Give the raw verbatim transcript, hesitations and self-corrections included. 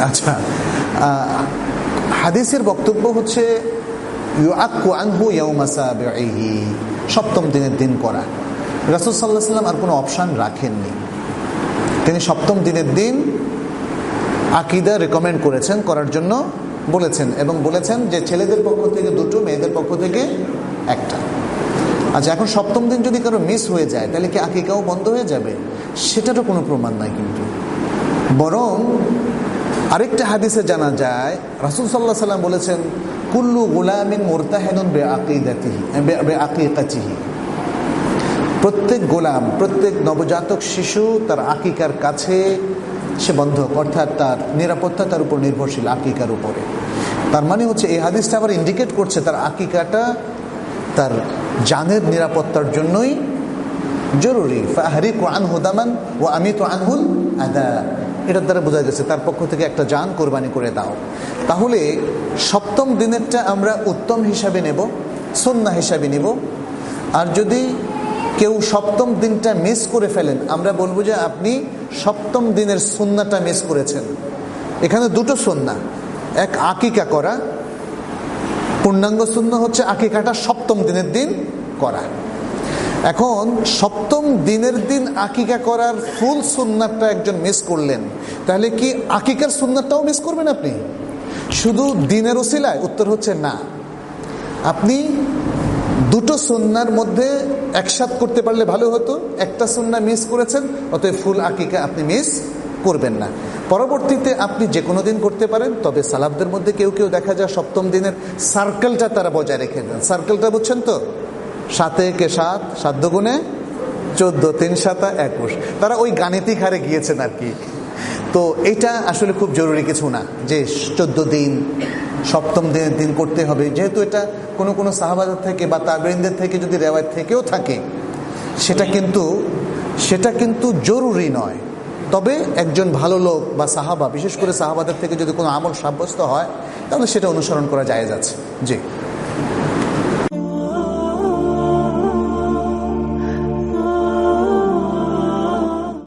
আচ্ছা, হাদিসের বক্তব্য হচ্ছে ইউআক্কু আনহু ইয়াউমা সাবিহি, সপ্তম দিনের দিন করা। রাসূল সাল্লাল্লাহু আলাইহি ওয়াসাল্লাম আর কোনো অপশন রাখেননি, তিনি সপ্তম দিনের দিন আকীদা রেকমেন্ড করেছেন, করার জন্য বলেছেন, এবং বলেছেন যে ছেলেদের পক্ষ থেকে দুটো, মেয়েদের পক্ষ থেকে একটা। আচ্ছা, এখন সপ্তম দিন যদি কারো মিস হয়ে যায় তাহলে কি আকিকাও বন্ধ হয়ে যাবে? সেটারও কোনো প্রমাণ নাই, কিন্তু বরং আরেকটা হাদিসে জানা যায় রাসূল সাল্লাল্লাহু আলাইহি ওয়াসাল্লাম বলেছেন কুল্লু গুলামিন মুরতাহিনুন বিআকিদাতিহি বিআকিকাতিহি, প্রত্যেক গোলাম, প্রত্যেক নবজাতক শিশু তার আকিকার কাছে সে বন্ধক, অর্থাৎ তার নিরাপত্তা তার উপর নির্ভরশীল, আকিকার উপরে। তার মানে হচ্ছে এই হাদিসটা আবার ইন্ডিকেট করছে তার আকিকাটা তার জানের নিরাপত্তার জন্যই জরুরি। ফাহরিকু আনহু দামান ওয়া আমিতু আনহুল আদা, এটার দ্বারা বোঝা গেছে তার পক্ষ থেকে একটা জান কোরবানি করে দাও। তাহলে সপ্তম দিনেরটা আমরা উত্তম হিসাবে নেব, সুন্নাহ হিসাবে নিব। আর যদি কেউ সপ্তম দিনটা মিস করে ফেলেন, আমরা বলবো যে আপনি সপ্তম দিনের সুন্নাহটা মিস করেছেন। এখানে দুটো সুন্নাহ, এক আকিকা করা, পূর্ণাঙ্গ সুন্নাহ হচ্ছে আকিকাটা সপ্তম দিনের দিন করা। এখন সপ্তম দিনের দিন আকিকা করার ফুল সুন্নাহটা একজন মিস করলেন, তাহলে কি আকিকার সুন্নাহটাও মিস করবেন আপনি শুধু দিনের ওসিলায়? উত্তর হচ্ছে না। আপনি দুটো সুন্নাহর মধ্যে একসাথ করতে পারলে ভালো হতো। একটা সুন্নাহ মিস করেছেন, অতএব ফুল আকিকা আপনি মিস করবেন না। পরবর্তীতে আপনি যে কোনো দিন করতে পারেন, তবে সালাফদের মধ্যে কেউ কেউ দেখা যায় সপ্তম দিনের সার্কেলটা তারা বজায় রেখে দেন। সার্কেলটা বুঝছেন তো? সাতে কে সাত, সাত দুগুণে চোদ্দ, তিন সাতা একুশ, তারা ওই গাণিতিক হারে গিয়েছেন আর কি। তো এটা আসলে খুব জরুরি কিছু না যে চোদ্দ দিন সপ্তম দিনের দিন করতে হবে, যেহেতু এটা কোনো কোনো সাহাবাদের থেকে বা তাবেঈনদের থেকে যদি রেওয়ায়েত থেকেও থাকে, সেটা কিন্তু সেটা কিন্তু জরুরি নয়। তবে একজন ভালো লোক বা সাহাবা, বিশেষ করে সাহাবাদের থেকে যদি কোনো আমল সাব্যস্ত হয়, তাহলে সেটা অনুসরণ করা জায়েজ আছে। জি।